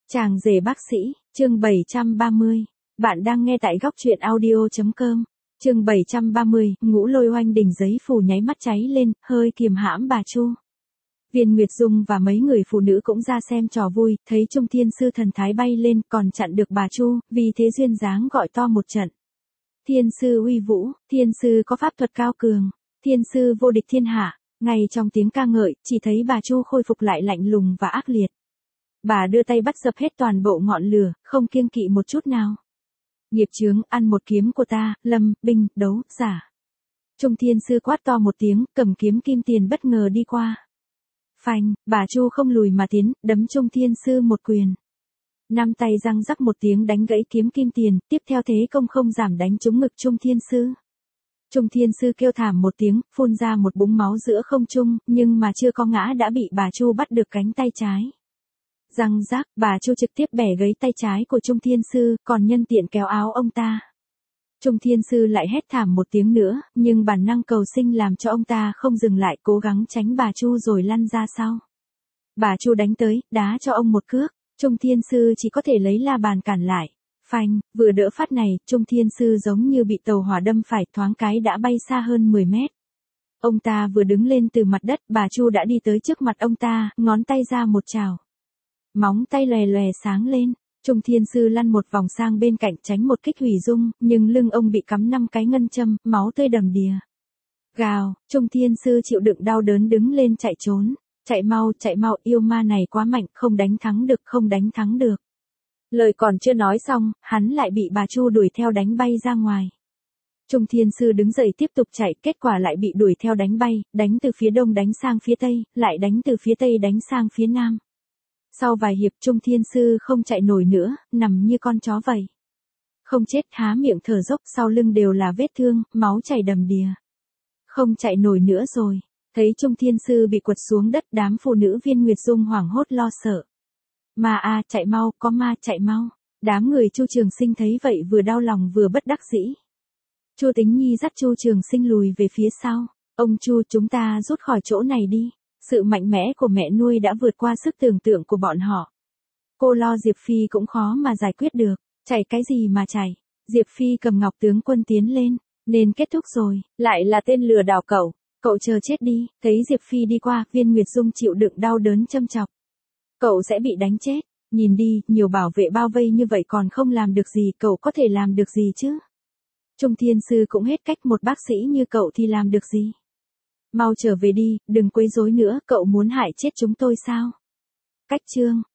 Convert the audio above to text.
Chàng rể bác sĩ, chương 730. Bạn đang nghe tại góc truyện audio.com. Chương 730, ngũ lôi oanh đỉnh giấy phủ nháy mắt cháy lên, hơi kiềm hãm bà Chu. Viên Nguyệt Dung và mấy người phụ nữ cũng ra xem trò vui, thấy Trung Thiên Sư thần thái bay lên còn chặn được bà Chu, vì thế duyên dáng gọi to một trận. Thiên Sư uy vũ, Thiên Sư có pháp thuật cao cường, Thiên Sư vô địch thiên hạ. Ngay trong tiếng ca ngợi, chỉ thấy bà Chu khôi phục lại lạnh lùng và ác liệt. Bà đưa tay bắt dập hết toàn bộ ngọn lửa, không kiêng kỵ một chút nào. Nghiệp chướng, ăn một kiếm của ta, lâm, binh, đấu, giả. Trung Thiên Sư quát to một tiếng, cầm kiếm kim tiền bất ngờ đi qua. Phanh, bà Chu không lùi mà tiến, đấm Trung Thiên Sư một quyền. Năm tay răng rắc một tiếng đánh gãy kiếm kim tiền, tiếp theo thế công không giảm đánh trúng ngực Trung Thiên Sư. Trung Thiên Sư kêu thảm một tiếng, phun ra một búng máu giữa không trung, nhưng mà chưa có ngã đã bị bà Chu bắt được cánh tay trái. Răng rác, bà Chu trực tiếp bẻ gãy tay trái của Trung Thiên Sư, còn nhân tiện kéo áo ông ta. Trung Thiên Sư lại hét thảm một tiếng nữa, nhưng bản năng cầu sinh làm cho ông ta không dừng lại, cố gắng tránh bà Chu rồi lăn ra sau. Bà Chu đánh tới, đá cho ông một cước, Trung Thiên Sư chỉ có thể lấy la bàn cản lại. Phanh, vừa đỡ phát này, Trung Thiên Sư giống như bị tàu hỏa đâm phải, thoáng cái đã bay xa hơn 10 mét. Ông ta vừa đứng lên từ mặt đất, bà Chu đã đi tới trước mặt ông ta, ngón tay ra một chảo. Móng tay lòe lòe sáng lên, Trung Thiên Sư lăn một vòng sang bên cạnh tránh một kích hủy dung, nhưng lưng ông bị cắm 5 cái ngân châm, máu tươi đầm đìa. Gào, Trung Thiên Sư chịu đựng đau đớn đứng lên chạy trốn, chạy mau, yêu ma này quá mạnh, không đánh thắng được. Lời còn chưa nói xong, hắn lại bị bà Chu đuổi theo đánh bay ra ngoài. Trung Thiên Sư đứng dậy tiếp tục chạy, kết quả lại bị đuổi theo đánh bay, đánh từ phía đông đánh sang phía tây, lại đánh từ phía tây đánh sang phía nam. Sau vài hiệp Trung Thiên Sư không chạy nổi nữa, nằm như con chó vậy. Không chết, há miệng thở dốc, sau lưng đều là vết thương, máu chảy đầm đìa. Không chạy nổi nữa rồi. Thấy Trung Thiên Sư bị quật xuống đất, đám phụ nữ Viên Nguyệt Dung hoảng hốt lo sợ. Ma a, chạy mau, có ma, chạy mau. Đám người Chu Trường Sinh thấy vậy vừa đau lòng vừa bất đắc dĩ. Chu Tính Nhi dắt Chu Trường Sinh lùi về phía sau. Ông Chu, chúng ta rút khỏi chỗ này đi. Sự mạnh mẽ của mẹ nuôi đã vượt qua sức tưởng tượng của bọn họ. Cô lo Diệp Phi cũng khó mà giải quyết được. Chạy cái gì mà chạy. Diệp Phi cầm Ngọc tướng quân tiến lên. Nên kết thúc rồi. Lại là tên lừa đảo cậu. Cậu chờ chết đi. Thấy Diệp Phi đi qua, Viên Nguyệt Dung chịu đựng đau đớn châm chọc. Cậu sẽ bị đánh chết. Nhìn đi, nhiều bảo vệ bao vây như vậy còn không làm được gì, cậu có thể làm được gì chứ? Trung Thiên Sư cũng hết cách, một bác sĩ như cậu thì làm được gì? Mau trở về đi, đừng quấy rối nữa, cậu muốn hại chết chúng tôi sao? Cách chương